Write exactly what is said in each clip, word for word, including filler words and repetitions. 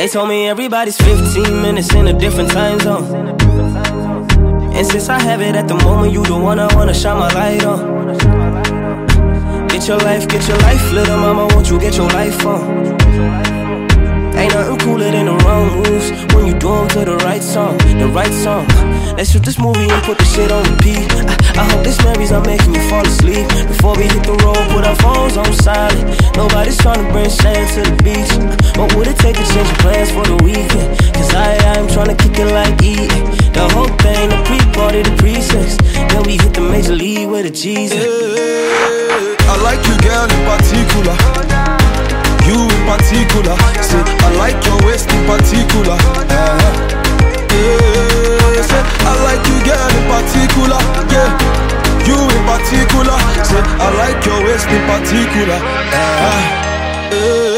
They told me everybody's fifteen minutes in a different time zone. And since I have it at the moment, you the one I wanna shine my light on. Get your life, get your life, little mama, won't you get your life on? Ain't nothing cooler than the wrong moves when you do them to the right song, the right song. Let's shoot this movie and put the shit on repeat. I, I hope this memories are making you fall asleep. Before we hit the road, put our phones on silent. Nobody's trying to bring sand to the beach. What would it take to change your plans for the weekend? Cause I, I'm trying to kick it like eating. The whole thing, the pre-party, the pre-sex. Then we hit the major league with a Jesus. Hey, I like you, girl, in particular. You in particular. Say, I like your waist in particular. Uh-huh. Yeah, say, I like you, girl, in particular. Yeah, you in particular. Say, I like your waist in particular. Uh-huh. Yeah.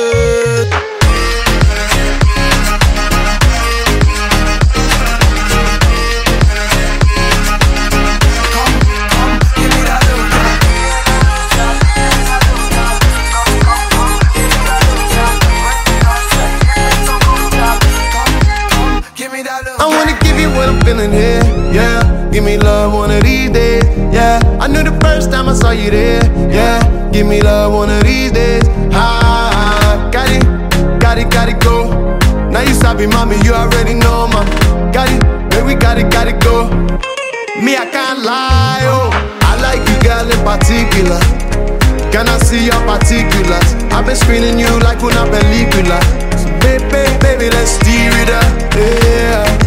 Feeling here, yeah. Give me love one of these days, yeah. I knew the first time I saw you there, yeah. Give me love one of these days. Ah, got it, got it, got it, go. Now you sabi, mommy, you already know, mama. Got it, baby, got it, got it, go. Me, I can't lie, oh. I like you, girl, in particular. Can I see your particulars? I've been screening you like una película. So baby, baby, let's steer it up, yeah.